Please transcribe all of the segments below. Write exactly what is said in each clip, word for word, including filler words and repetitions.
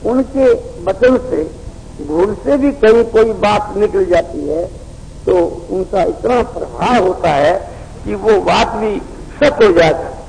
उनके वचन से भूल से भी कहीं कोई बात निकल जाती है तो उनका इतना प्रभाव होता है कि वो बात भी सच हो जाता है।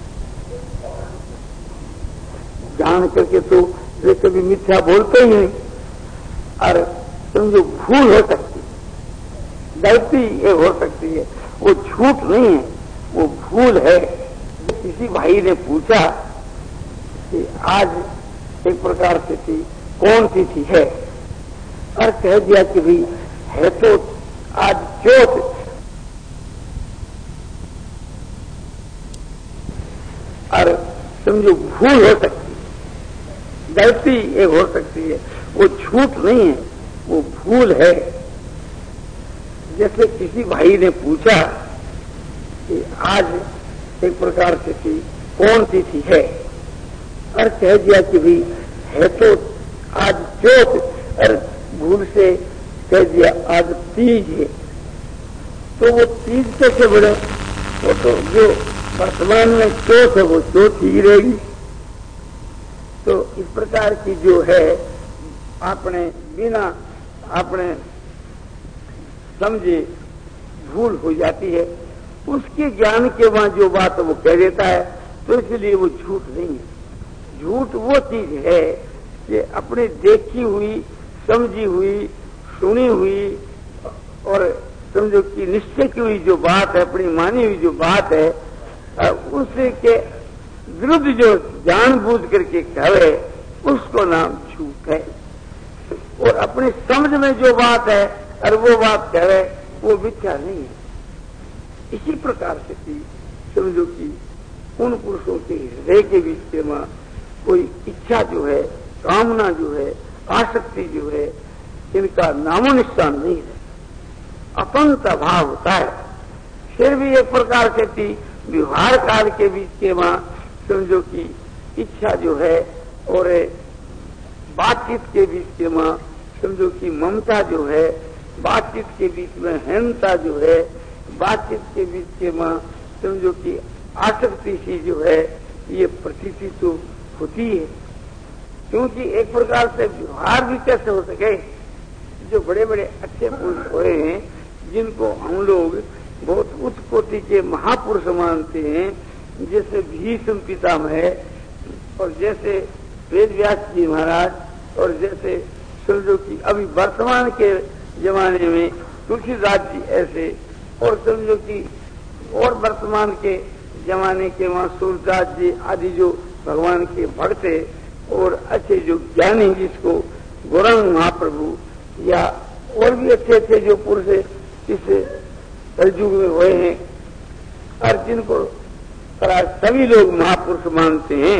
जान करके तो वे कभी मिथ्या बोलते ही नहीं। और समझो भूल हो सकती है, गलती ये हो सकती है, वो झूठ नहीं है, वो भूल है। किसी भाई ने पूछा कि आज एक प्रकार से थी कौन सी थी है, और कह दिया कि भाई है तो आज चौथ। और समझो भूल हो सकती है, गलती ये हो सकती है, वो झूठ नहीं है, वो भूल है। जैसे किसी भाई ने पूछा कि आज एक प्रकार से थी कौन सी थी है, और कह दिया कि भाई है तो आज चौथ, और भूल से कह दिया आज तीज है। तो वो तीज कैसे बढ़े? वो तो जो वर्तमान में चौथ है वो चौथ ही रहेगी। तो इस प्रकार की जो है आपने बिना आपने समझे भूल हो जाती है, उसके ज्ञान के वहां जो बात वो कह देता है, तो इसलिए वो झूठ नहीं है। झूठ वो चीज है कि अपने देखी हुई, समझी हुई, सुनी हुई और समझो कि निश्चय की हुई जो बात है, अपनी मानी हुई जो बात है, उसके विरुद्ध जो जानबूझ करके कहे उसको नाम झूठ है। और अपने समझ में जो बात है और वो बात कहे वो मिथ्या नहीं है। इसी प्रकार से कि समझो कि उन पुरुषों के हृदय के बीच में कोई इच्छा जो है, कामना जो है, आसक्ति जो है, इनका नामो निशान नहीं है, अपंत भाव होता है। फिर भी एक प्रकार से थी व्यवहार काल के बीच के वहां समझो कि इच्छा जो है और बातचीत के बीच के वहां समझो कि ममता जो है, बातचीत के बीच में हेनता जो है, बातचीत के बीच के वहां समझो कि आसक्ति सी जो है, ये प्रतीति तो होती है। क्योंकि एक प्रकार से व्यवहार भी कैसे हो सके, जो बड़े बड़े अच्छे पुरुष हुए हैं, जिनको हम लोग बहुत उच्च कोटि के महापुरुष मानते हैं, जैसे भीष्म पितामह और जैसे वेद व्यास जी महाराज, और जैसे समझो कि अभी वर्तमान के जमाने में तुलसीदास जी ऐसे, और समझो कि और वर्तमान के जमाने के वहां सूरदास जी आदि जो भगवान के भक्त है और अच्छे जो ज्ञानी, जिसको गौरांग महाप्रभु या और भी अच्छे अच्छे जो पुरुष इस कलयुग में हुए हैं, और जिनको सभी लोग महापुरुष मानते हैं,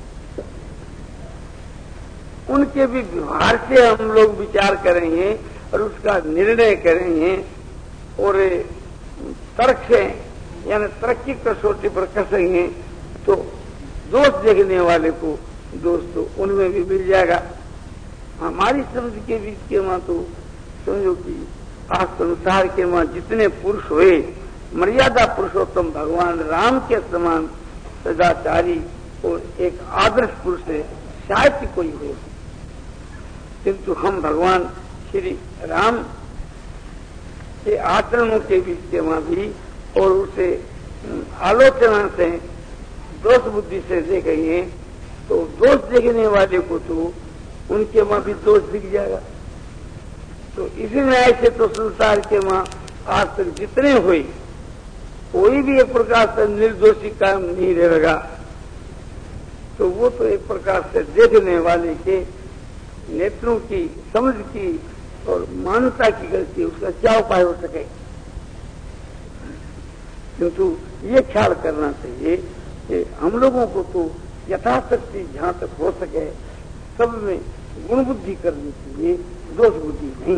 उनके भी व्यवहार से हम लोग विचार करेंगे और उसका निर्णय करेंगे और तर्क से यानी तरक्की कसौटी पर कसेंगे तो दोष देखने वाले को दोष तो उनमें भी मिल जाएगा। हमारी समझ के बीच के वहां तो समझो कि आज संसार के वहां जितने पुरुष हुए, मर्यादा पुरुषोत्तम भगवान राम के समान सदाचारी और एक आदर्श पुरुष है, शायद कोई हो। किंतु हम भगवान श्री राम के आचरणों के बीच के वहां भी और उसे आलोचना से दोष बुद्धि से देखेंगे तो दोष देखने वाले को तो उनके वहां भी दोष दिख जाएगा। तो इसी न्याय से तो संसार के वहां आज तक जितने हुए, कोई भी एक प्रकार से निर्दोषी काम नहीं रहेगा। तो वो तो एक प्रकार से देखने वाले के नेत्रों की, समझ की और मानवता की गलती, उसका क्या उपाय हो सके। किंतु ये ख्याल करना चाहिए कि हम लोगों को तो यथाशक्ति जहां तक हो सके सब में गुण बुद्धि करनी चाहिए, दोष बुद्धि नहीं।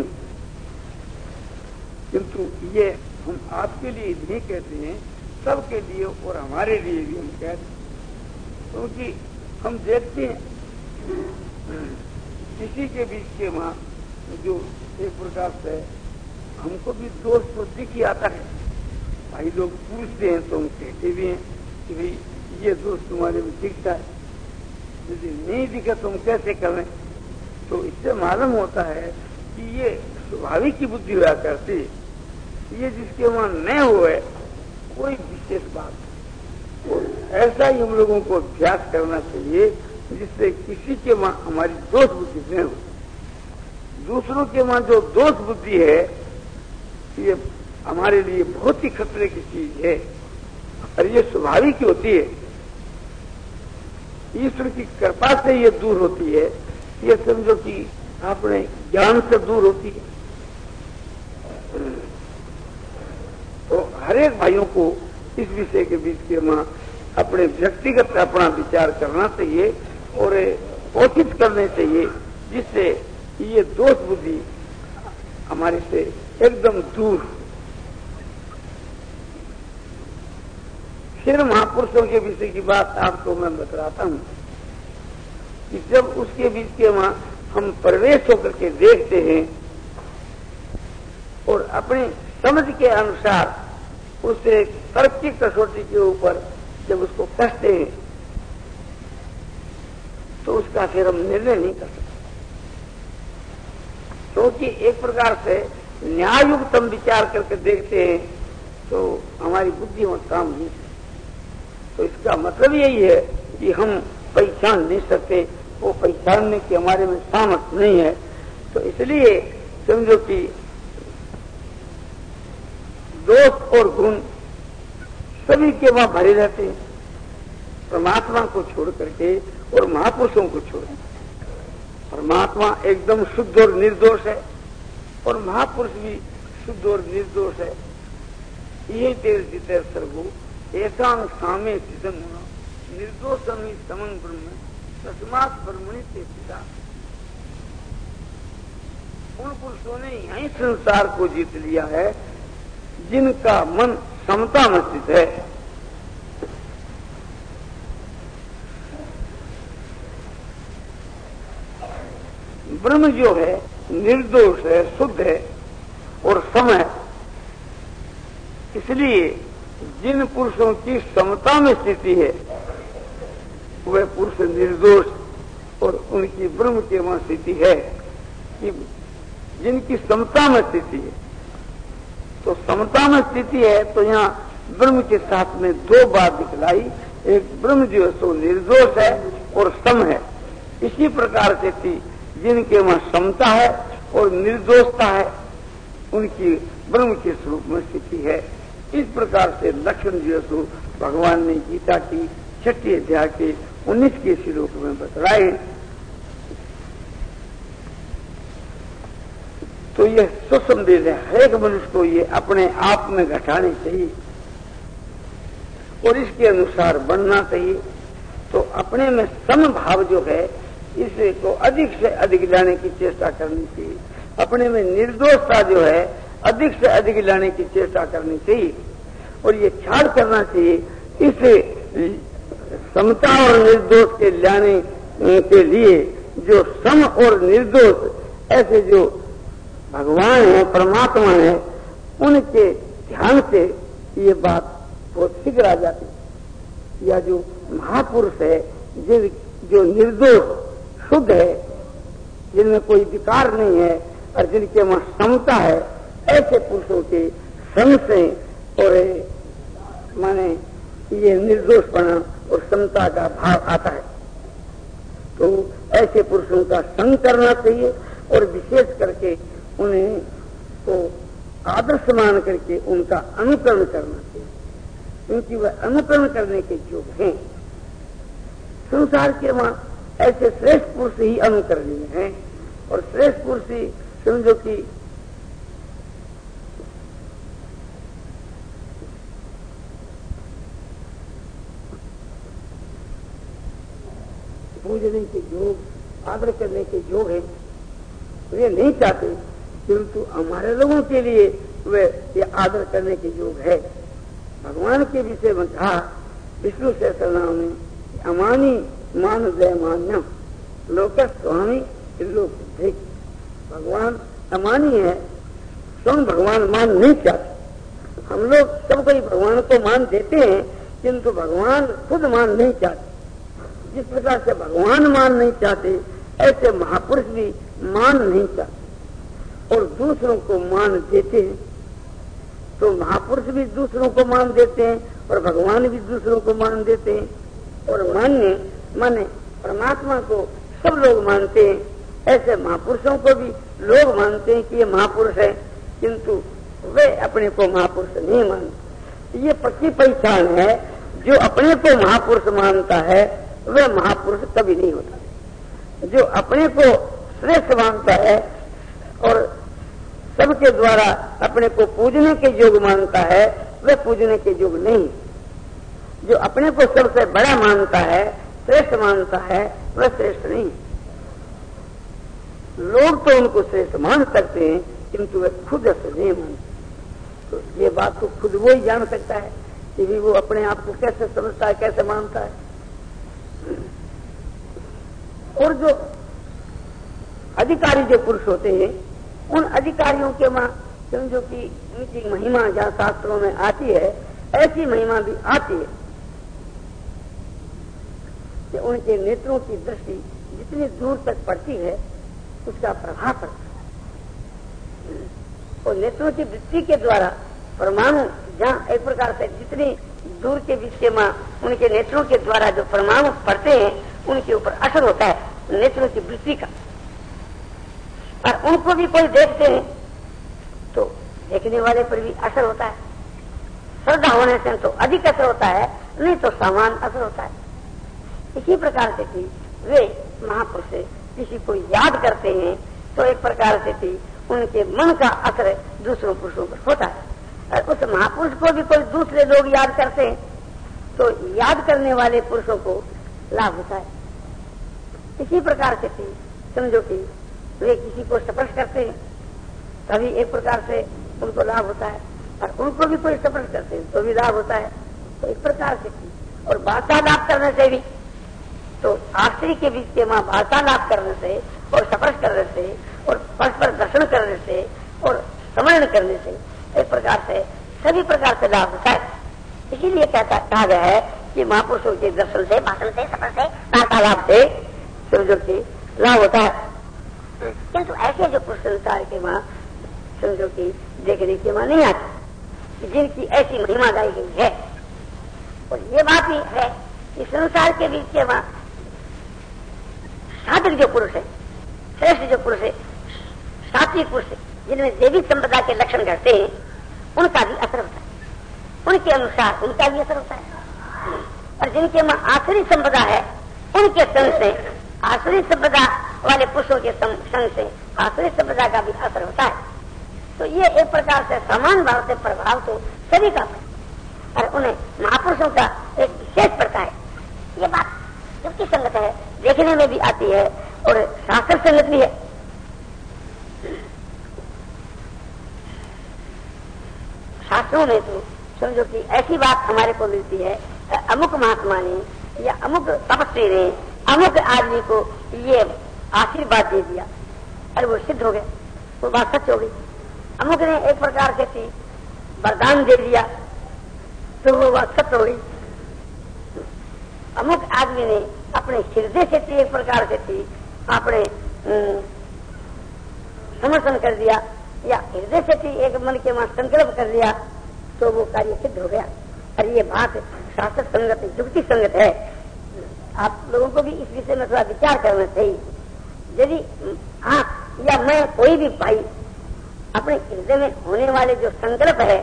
किंतु ये हम आपके लिए नहीं कहते हैं, सबके लिए और हमारे लिए भी हम कहते हैं। क्योंकि तो हम देखते हैं किसी के बीच के वहां जो एक प्रकार से हमको भी दोष तो दिख ही आता है। भाई लोग पूछते हैं तो हम कहते भी हैं कि भाई ये दोष तुम्हारे में दिखता है, यदि नहीं दिखा तो हम कैसे करें। तो इससे मालूम होता है कि ये स्वाभाविक की बुद्धि हुआ करती, ये जिसके वहां न हुए कोई विशेष बात। तो ऐसा ही हम लोगों को अभ्यास करना चाहिए जिससे किसी के वहां हमारी दोष बुद्धि न हो। दूसरों के वहां जो दोष बुद्धि है ये हमारे लिए बहुत ही खतरे की चीज है और ये स्वाभाविक ही होती है। ईश्वर की कृपा से ये दूर होती है, ये समझो कि अपने ज्ञान से दूर होती है। तो हर एक भाइयों को इस विषय के बीच के वहां अपने व्यक्तिगत अपना विचार करना चाहिए और कोशिश करनी चाहिए जिससे ये दोष बुद्धि हमारे से एकदम दूर। फिर महापुरुषों के विषय की बात आपको मैं बतलाता हूं कि जब उसके बीच के वहां हम प्रवेश होकर के देखते हैं और अपनी समझ के अनुसार उसे तर्क की कसौटी के ऊपर जब उसको कसते हैं तो उसका फिर हम निर्णय नहीं कर सकते, क्योंकि तो एक प्रकार से न्यायुक्त हम विचार करके देखते हैं तो हमारी बुद्धि में काम नहीं। तो इसका मतलब यही है कि हम पहचान नहीं सकते, वो पहचानने की हमारे में सामर्थ्य नहीं है। तो इसलिए समझो कि दोष और गुण सभी के वहां भरे रहते हैं, परमात्मा को छोड़ करके और महापुरुषों को छोड़। परमात्मा एकदम शुद्ध और निर्दोष है और महापुरुष भी शुद्ध और निर्दोष है। ये तेरे जिते सर्वो ऐसा सामे सिद्धम होना निर्दोषम ही समन ब्रह्म तस्मात् ब्रह्मणि ते पिता। उन पुरुषों ने यही संसार को जीत लिया है जिनका मन समता में स्थित है। ब्रह्म जो है निर्दोष है, शुद्ध है और सम है। इसलिए जिन पुरुषों की समता में स्थिति है वह पुरुष निर्दोष और उनकी ब्रह्म के वहां स्थिति है कि जिनकी समता में स्थिति है। तो समता में स्थिति है तो यहाँ ब्रह्म के साथ में दो बात दिखलाई, एक ब्रह्म जो है सो निर्दोष है और सम है। इसी प्रकार से थी जिनके वहां समता है और निर्दोषता है उनकी ब्रह्म के स्वरूप में स्थिति है। इस प्रकार से लक्षण जो है भगवान ने गीता की छठी अध्याय के उन्नीस के श्लोक में बतलाए। तो ये सुसंदेश है, हर एक मनुष्य को ये अपने आप में घटाने चाहिए और इसके अनुसार बनना चाहिए। तो अपने में सम भाव जो है इसे को अधिक से अधिक लाने की चेष्टा करनी चाहिए। अपने में निर्दोषता जो है अधिक से अधिक लाने की चेष्टा करनी चाहिए और ये ख्याल करना चाहिए इसे समता और निर्दोष के लाने के लिए जो सम और निर्दोष ऐसे जो भगवान है, परमात्मा है, उनके ध्यान से ये बात बहुत शीघ्र आ जाती है। या जो महापुरुष है जिन जो निर्दोष शुद्ध है, जिनमें कोई विकार नहीं है और जिनके वहां समता है, ऐसे पुरुषों के संग से और माने ये निर्दोषपना और समता का भाव आता है। तो ऐसे पुरुषों का संग करना चाहिए और विशेष करके उन्हें तो आदर्श मान करके उनका अनुकरण करना चाहिए, क्योंकि वह अनुकरण करने के योग्य हैं। संसार के वहां ऐसे श्रेष्ठ पुरुष ही अनुकरणीय हैं और श्रेष्ठ पुरुष ही समझो कि पूजने के योग, आदर करने के योग है। वे नहीं चाहते, किंतु हमारे लोगों के लिए वे ये आदर करने के योग है। भगवान के विषय में कहा विष्णु सहस्रनाम में, अमानी मान जय मान्यम लोक स्वामी लोक। भगवान अमानी है, स्वयं भगवान मान नहीं चाहते। हम लोग सब कोई भगवान को मान देते हैं किंतु भगवान खुद मान नहीं चाहते। जिस प्रकार से भगवान मान नहीं चाहते ऐसे महापुरुष भी मान नहीं चाहते और दूसरों को मान देते हैं। तो महापुरुष भी दूसरों को मान देते हैं और भगवान भी दूसरों को मान देते हैं, और मान्य माने परमात्मा को सब लोग मानते हैं। ऐसे महापुरुषों को भी लोग मानते हैं कि ये महापुरुष है, किंतु वे अपने को महापुरुष नहीं मानते। ये पक्की पहचान है, जो अपने को महापुरुष मानता है वह महापुरुष कभी नहीं होता। जो अपने को श्रेष्ठ मानता है और सबके द्वारा अपने को पूजने के योग्य मानता है वह पूजने के योग्य नहीं। जो अपने को सबसे बड़ा मानता है, श्रेष्ठ मानता है, वह श्रेष्ठ नहीं। लोग तो उनको श्रेष्ठ मान सकते हैं, किंतु वे खुद ऐसे नहीं मानते। तो ये बात तो खुद वो ही जान सकता है कि भी वो अपने आप को कैसे समझता है, कैसे मानता है। और जो अधिकारी जो पुरुष होते हैं, उन अधिकारियों के मां समझो कि उनकी महिमा जहाँ शास्त्रों में आती है, ऐसी महिमा भी आती है कि उनके नेत्रों की दृष्टि जितनी दूर तक पड़ती है उसका प्रभाव पड़ता है। और नेत्रों की दृष्टि के द्वारा परमाणु जहाँ एक प्रकार से जितनी दूर के विषय में उनके नेत्रों के द्वारा जो परमाणु पड़ते हैं उनके ऊपर असर होता है नेत्रों की वृत्ति का। और उनको भी कोई देखते हैं तो देखने वाले पर भी असर होता है। श्रद्धा होने से तो अधिक असर होता है, नहीं तो समान असर होता है। इसी प्रकार से थी वे महापुरुष किसी को याद करते हैं तो एक प्रकार से थी उनके मन का असर दूसरों पुरुषों पर होता है। और उस महापुरुष को भी कोई दूसरे लोग याद करते हैं तो याद करने वाले पुरुषों को लाभ होता है। इसी प्रकार से थी समझो कि वे किसी को स्पर्श करते हैं तभी एक प्रकार से उनको लाभ होता है, और उनको भी कोई स्पर्श करते हैं तो भी लाभ होता है। तो एक प्रकार से थी। और वार्तालाप करने से भी तो आश्रय के बीच के मां वार्तालाप करने से और स्पर्श करने से और परस्पर दर्शन करने से और स्मरण करने से एक प्रकार से सभी प्रकार से लाभ होता है। इसीलिए कहता कहा गया है कि महापुरुषों के दर्शन से, भाषण से, स्पर्श से, वार्तालाप से समझो कि लाभ होता है। किंतु ऐसे जो पुरुष संसार के मां समझो कि देखने के मां नहीं आते, जिनकी ऐसी महिमा गाई गई है। और ये बात भी है कि संसार के बीच के मां साधक जो पुरुष है, श्रेष्ठ जो पुरुष है, सात्विक पुरुष है, जिनमें देवी संपदा के लक्षण घटते हैं, उनका भी असर होता है। उनके अनुसार उनका भी असर होता है। और जिनके में आसुरी संपदा है, उनके संग से आसुरी संपदा वाले पुरुषों के संग से आसुरी संपदा का भी असर होता है। तो ये एक प्रकार से समान भाव से प्रभाव तो सभी का है और उन्हें महापुरुषों का एक विशेष पड़ता है। ये बात युक्ति संगत है, देखने में भी आती है और शास्त्र संगत भी है। शास्त्रों में तो समझो कि ऐसी बात हमारे को मिलती है, अमुक महात्मा ने या अमुक तपस्वी ने अमुक आदमी को ये आशीर्वाद दे दिया और वो सिद्ध हो गया, वो बात सच हो गई। अमुक ने एक प्रकार से थी वरदान दे दिया तो वो बात सत्य हो गई। अमुक आदमी ने अपने हृदय से थी एक प्रकार से थी अपने समर्थन कर दिया या हृदय से थी एक मन के मां संकल्प कर दिया तो वो कार्य सिद्ध हो गया। और ये बात शास्त्र संगत युक्ति संगत है। आप लोगों को भी इस विषय में थोड़ा विचार करना चाहिए। यदि आप या मैं कोई भी भाई अपने हृदय में होने वाले जो संकल्प है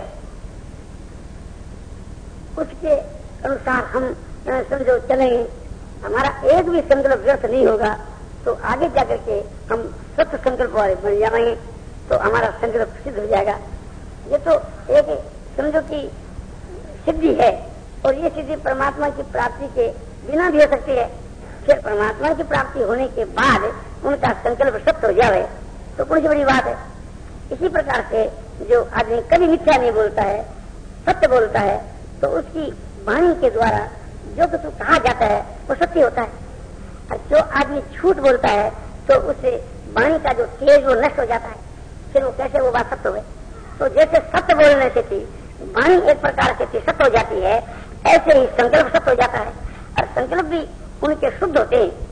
उसके अनुसार हम समझो चलेंगे, हमारा एक भी संकल्प व्यर्थ नहीं होगा तो आगे जाकर के हम सत्य संकल्प वाले बन जाएंगे तो हमारा संकल्प सिद्ध हो जाएगा। ये तो एक समझो कि सिद्धि है और ये सिद्धि परमात्मा की प्राप्ति के बिना भी हो सकती है। फिर परमात्मा की प्राप्ति होने के बाद उनका संकल्प सत्य हो जाए तो बड़ी बड़ी बात है। इसी प्रकार से जो आदमी कभी मिथ्या नहीं बोलता है, सत्य बोलता है, तो उसकी वाणी के द्वारा जो कुछ कहा जाता है वो सत्य होता है। और जो आदमी झूठ बोलता है तो उससे वाणी का जो तेज वो नष्ट हो जाता है, फिर वो कैसे वो बात सत्य हो। तो जैसे सत्य बोलने से थी वाणी एक प्रकार से सत्य हो जाती है, ऐसे ही संकल्प सत्य हो जाता है। और संकल्प भी उनके शुद्ध होते हैं।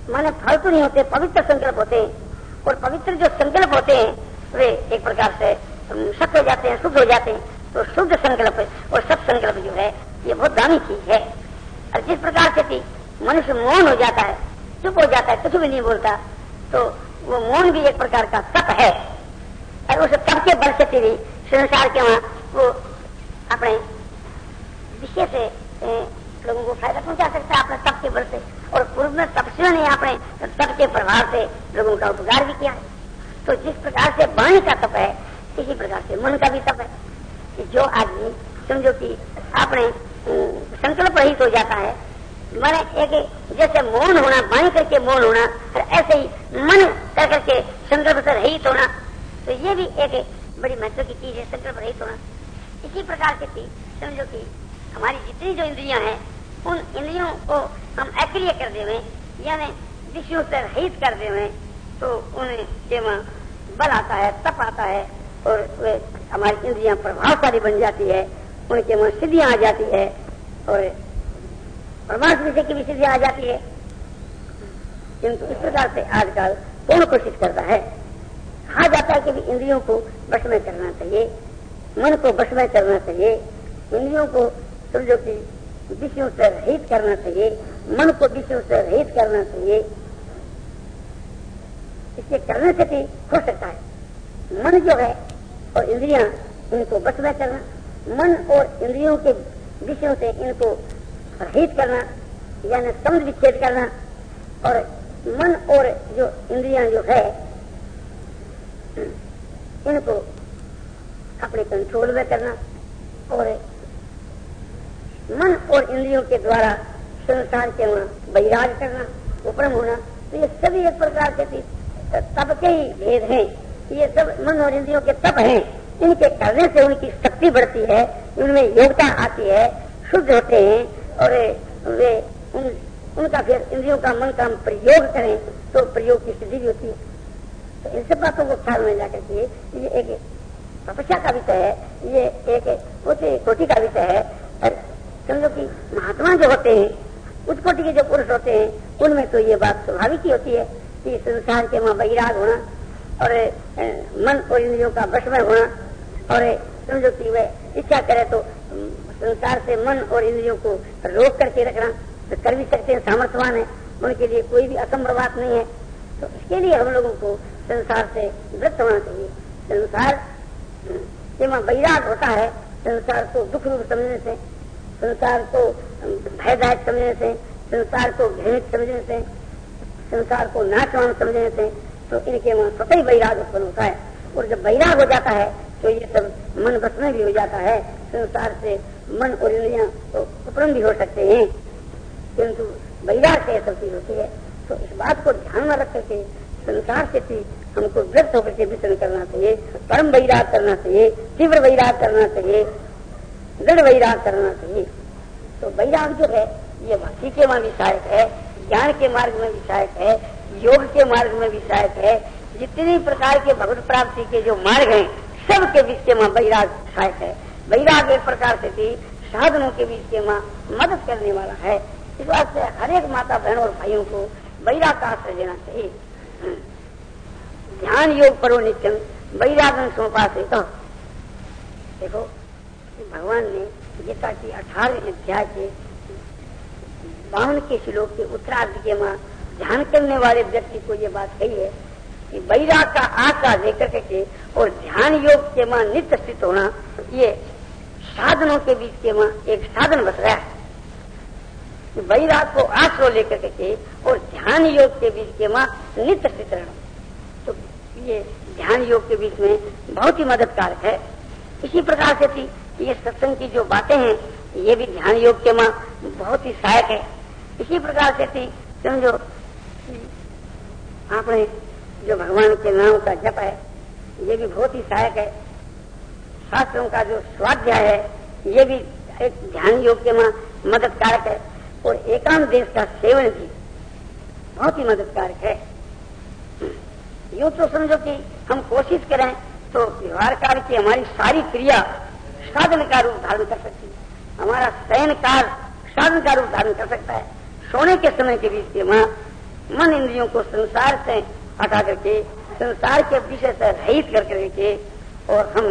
माने फालतू नहीं होते, पवित्र संकल्प होते हैं। और पवित्र जो संकल्प होते हैं वे एक प्रकार से सत्य हो जाते हैं, शुद्ध हो जाते हैं। तो शुद्ध संकल्प और सत संकल्प जो है ये बहुत दामी चीज है। और जिस प्रकार से भी मनुष्य मौन हो जाता है, चुप हो जाता है, कुछ भी नहीं बोलता, तो वो मौन भी एक प्रकार का तप है। और उस तप के बल से भी संसार के वहां वो अपने विषय से लोगों को फायदा पहुंचा सकता है अपने तप के बल से। और पूर्व में तपस्वियों ने अपने तप के प्रभाव से लोगों का उपकार भी किया है। तो जिस प्रकार से वाणी का तप है, इसी प्रकार से मन का भी तप है। कि जो आदमी समझो कि अपने संकल्प रहित हो जाता है, माने एक जैसे मौन होना, वाणी करके मौन होना, और ऐसे ही मन कर करके संकल्प से रहित होना, तो ये भी एक बड़ी महत्व की चीज है, संकल्प रहित होना। इसी प्रकार से थी समझो कि हमारी जितनी जो इंद्रियां हैं, उन इंद्रियों को हम अक्रिय कर देवे, यानी विषयों से रहित कर देवे, तो उनके वहां बल आता है, तप आता है, और वे हमारी इंद्रियां प्रभावशाली बन जाती है, उनके वहां सिद्धियां आ जाती है, और परमार्थ विषय की भी सिद्धियां आ जाती है। किंतु इस प्रकार से आजकल कौन कोशिश करता है? कहा जाता है कि भी इंद्रियों को वश में करना चाहिए, मन को वश में करना चाहिए, इंद्रियों को समझो कि विषयों से रहित करना चाहिए, मन को विषयों से रहित करना चाहिए। इसके करने से भी हो सकता है मन जो है और इंद्रियां, इनको वश में करना, मन और इंद्रियों के विषयों से इनको रहित करना, यानी समझ विच्छेद करना, और मन और जो इंद्रियां जो है इनको अपने कंट्रोल में करना, और मन और इंद्रियों के द्वारा संसार के वहां वैराग करना, उपरम होना। तो ये सभी एक प्रकार के तप के ही भेद हैं। ये सब मन और इंद्रियों के तप हैं। इनके करने से उनकी शक्ति बढ़ती है, उनमें योग्यता आती है, शुद्ध होते हैं, और वे उन, उनका फिर इंद्रियों का मन का प्रयोग करें तो प्रयोग की सिद्धि भी होती है। तो इन सब बातों को ख्याल में जाकर के ये एक तपस्या का विषय है, ये एक उच्च कोटि का विषय है। और समझो कि महात्मा जो होते हैं, उच्च कोटि के जो पुरुष होते हैं, उनमें तो ये बात स्वाभाविक ही होती है कि संसार के वहां वैराग होना, और मन और इंद्रियों का वश में होना, और समझो कि वे इच्छा करे तो संसार से मन और इंद्रियों को रोक करके रखना, तो कर भी सकते हैं, सामर्थ्यवान है, उनके लिए कोई भी असंभव बात नहीं है। तो इसके लिए हम लोगों को संसार से वृत्त होना चाहिए। संसार के वहां वैराग होता है, संसार को दुख रूप समझने से, संसार को भयदायक समझने से, संसार को घृणित समझने से, संसार को नाशवान समझने से, तो इनके वहां स्वतः ही वैराग उत्पन्न होता है। और जब वैराग हो जाता है तो ये सब मन बस में भी हो जाता है, संसार से मन और इंद्रियां तो उपरम भी हो सकते हैं, किंतु वैराग से सब चीज होती है। तो इस बात को ध्यान में रख करके संसार से भी हमको व्यक्त होकर के विचरण करना चाहिए, परम वैराग करना चाहिए, तीव्र वैराग करना चाहिए, दृढ़ वैराग करना चाहिए। तो वैराग जो है ये भक्ति के वहां भी सहायक है, ज्ञान के मार्ग में भी सहायक है, योग के मार्ग में भी सहायक है। जितने प्रकार के भगवत प्राप्ति के जो मार्ग हैं, सब के बीच के वहां वैराग सहायक है। वैराग एक प्रकार से भी साधनों के बीच के वहां मदद करने वाला है। इस बात से हर एक माता बहन और भाइयों को वैराग का आश्रय लेना चाहिए। ध्यान योग करो नित्यम वैरागन सोपासित। देखो भगवान ने गीता की अठारहवें अध्याय के बावन के श्लोक के उत्तरार्ध के वहां ध्यान करने वाले व्यक्ति को ये बात कही है कि वैराग का आश्रय लेकर के और ध्यान योग के वहां नित्य स्थित होना, ये साधनों के बीच के वहां एक साधन बस रहा है। वैराग को आश्रय लेकर के और ध्यान योग के बीच के वहां नित्य स्थित रहना, तो ये ध्यान योग के बीच में बहुत ही मददगार है। इसी प्रकार से थी ये सत्संग की जो बातें हैं, ये भी ध्यान योग के वहां बहुत ही सहायक है। इसी प्रकार से थी समझो आपने जो भगवान के नाम का जप है, ये भी बहुत ही सहायक है। शास्त्रों का जो स्वाध्याय है, ये भी एक ध्यान योग के वहां मददकारक है। और एकांत देश का सेवन भी बहुत ही मददकारक है। यूं तो समझो कि हम कोशिश करें तो व्यवहार काल की हमारी सारी क्रिया साधन का रूप धारण कर सकती है। हमारा शयन काल साधन का रूप धारण कर सकता है। सोने के समय के बीच के वहां मन इंद्रियों को संसार से हटा करके, संसार के विषय से रहित कर करके और हम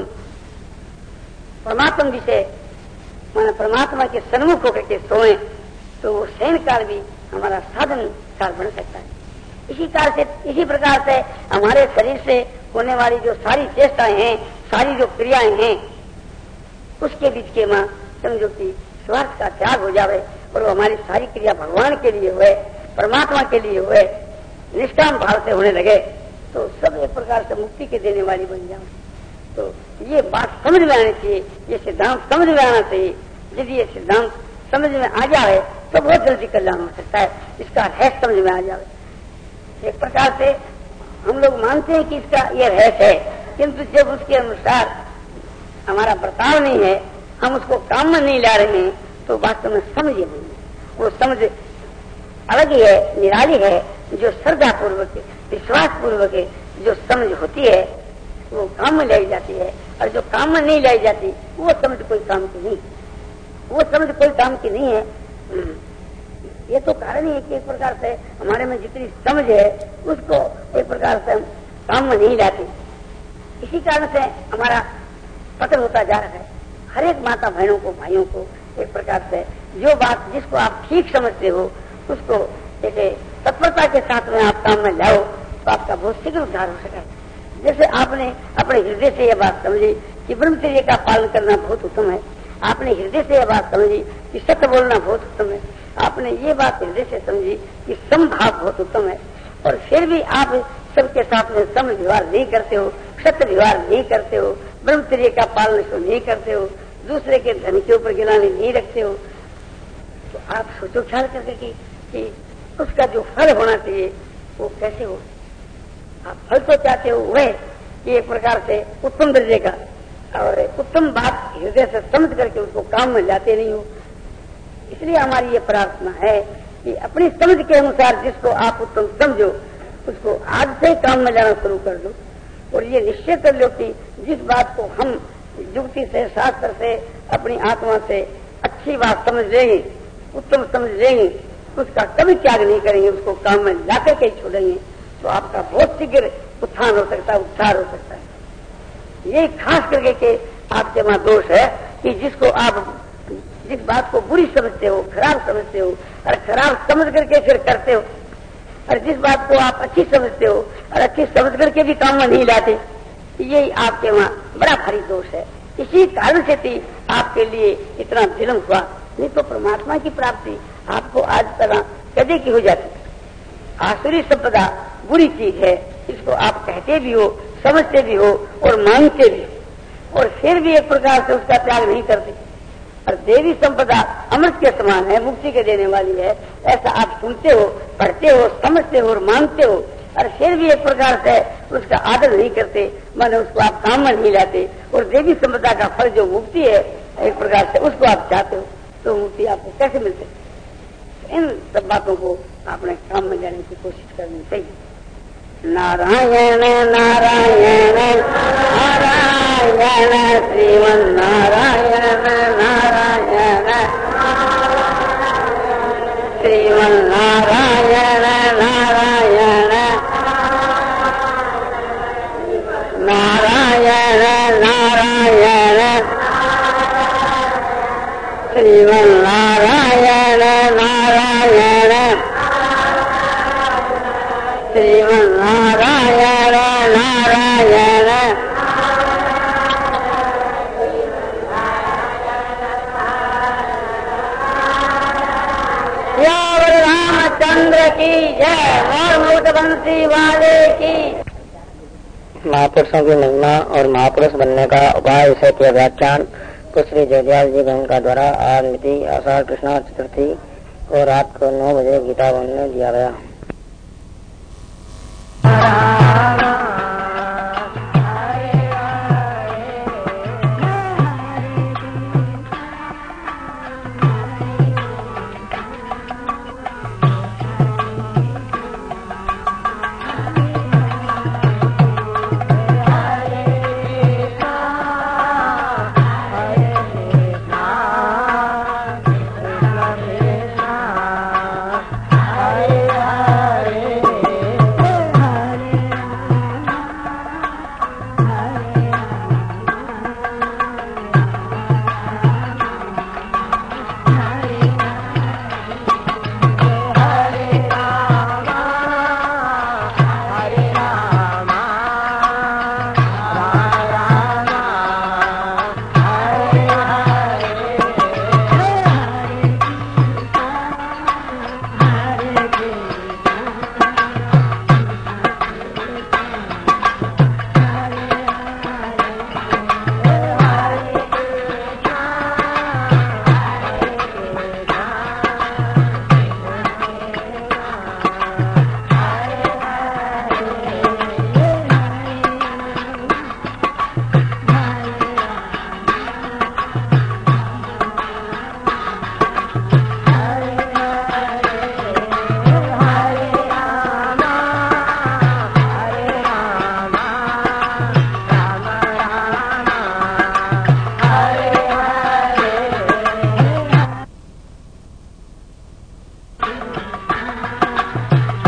परमात्मा विषय माना परमात्मा के सन्मुख होकर के सोए, तो वो शयन काल भी हमारा साधन काल बन सकता है। इसी काल से, इसी प्रकार से हमारे शरीर से होने वाली जो सारी चेष्टाएं हैं, सारी जो क्रियाएं हैं, उसके बीच के मां समझो कि स्वार्थ का त्याग हो जावे और वो हमारी सारी क्रिया भगवान के लिए हुए, परमात्मा के लिए हुए, निष्काम भाव से होने लगे, तो सब एक प्रकार से मुक्ति के देने वाली बन जाए। तो ये बात समझ में आनी चाहिए, ये सिद्धांत समझ में आना चाहिए। यदि ये सिद्धांत समझ में आ जाए तो बहुत जल्दी कल्याण हो सकता है, इसका रहस्य समझ में आ जाए। एक प्रकार से हम लोग मानते हैं कि इसका ये रहस्य है, किंतु जब उसके अनुसार हमारा बर्ताव नहीं है, हम उसको काम में नहीं ला रहे हैं, तो वास्तव में समझ ही नहीं है। वो समझ अलग ही है, निराली है। जो श्रद्धा पूर्वक, विश्वास पूर्वक जो समझ होती है वो काम में लाई जाती है, और जो काम में नहीं लाई जाती वो समझ कोई काम की नहीं, वो समझ कोई काम की नहीं है। ये तो कारण ही है कि एक प्रकार से हमारे में जितनी समझ है उसको एक प्रकार से हम काम में नहीं लाते। इसी कारण से हमारा पतन होता जा रहा है। हर एक माता बहनों को, भाइयों को एक प्रकार से जो बात जिसको आप ठीक समझते हो उसको एक तत्परता के साथ में आप काम में लाओ, तो आपका बहुत शीघ्र उद्धार हो सका। जैसे आपने अपने हृदय से यह बात समझी कि ब्रह्मचर्य का पालन करना बहुत उत्तम है, आपने हृदय से यह बात समझी कि सत्य बोलना बहुत उत्तम है, आपने ये बात हृदय से समझी कि समभाव बहुत उत्तम है, और फिर भी आप सबके साथ में सम व्यवहार नहीं करते हो, सत्य व्यवहार नहीं करते हो, ब्रह्मचर्य का पालन तो नहीं करते हो, दूसरे के धन के ऊपर गिलानी नहीं रखते हो, तो आप सोचो ख्याल करके कि, कि उसका जो फल होना चाहिए वो कैसे हो। आप फल तो चाहते हो वह कि एक प्रकार से उत्तम दर्जे का, और उत्तम बात हृदय से समझ करके उसको काम में लाते नहीं हो। इसलिए हमारी ये प्रार्थना है कि अपनी समझ के अनुसार जिसको आप उत्तम समझो उसको आज से काम में लाना शुरू कर दो, और ये निश्चय कर लो कि जिस बात को हम युक्ति से, शास्त्र से, अपनी आत्मा से अच्छी बात समझ लेंगे, उत्तम समझ लेंगे, उसका कभी त्याग नहीं करेंगे, उसको काम में लाकर के छोड़ेंगे, तो आपका बहुत शीघ्र उत्थान हो सकता है, उद्धार हो सकता है। ये खास करके के आपके वहां दोष है कि जिसको आप जिस बात को बुरी समझते हो, खराब समझते हो, और खराब समझ करके फिर करते हो, और जिस बात को आप अच्छी समझते हो और अच्छी समझ करके भी काम में नहीं लाते, यही आपके वहां बड़ा भारी दोष है। इसी कारण से थी आपके लिए इतना विलम्ब हुआ, नहीं तो परमात्मा की प्राप्ति आपको आज तरह कदे की हो जाती। आसुरी संपदा बुरी चीज है, इसको आप कहते भी हो, समझते भी हो और मानते भी, और फिर भी एक प्रकार से उसका त्याग नहीं करते। और देवी संपदा अमृत के समान है, मुक्ति के देने वाली है, ऐसा आप सुनते हो, पढ़ते हो, समझते हो और मानते हो, और फिर भी एक प्रकार से उसका आदर नहीं करते, माने उसको आप काम में नहीं लाते, और देवी संपदा का फल जो मुक्ति है एक प्रकार से उसको आप चाहते हो, तो मुक्ति आपको कैसे मिल सकती? इन सब बातों को आपने काम में लाने की कोशिश करनी चाहिए। नारायण नारायण नारायण श्रीमन नारायण नारायण श्रीमन नारायण नारायण नारायण नारायण श्रीमन नारायण नारायण श्रीमन नारायण नारायण यावर रामचंद्र की जय, और मूर्तवंशी वाले की। महापुरुषों की महिमा और महापुरुष बनने का उपाय विषय के व्याख्यान कुछ श्री जयदयाल जी बहन का द्वारा आज मिति आषाढ़ कृष्णा चतुर्थी को रात को नौ बजे गीता भवन में दिया गया।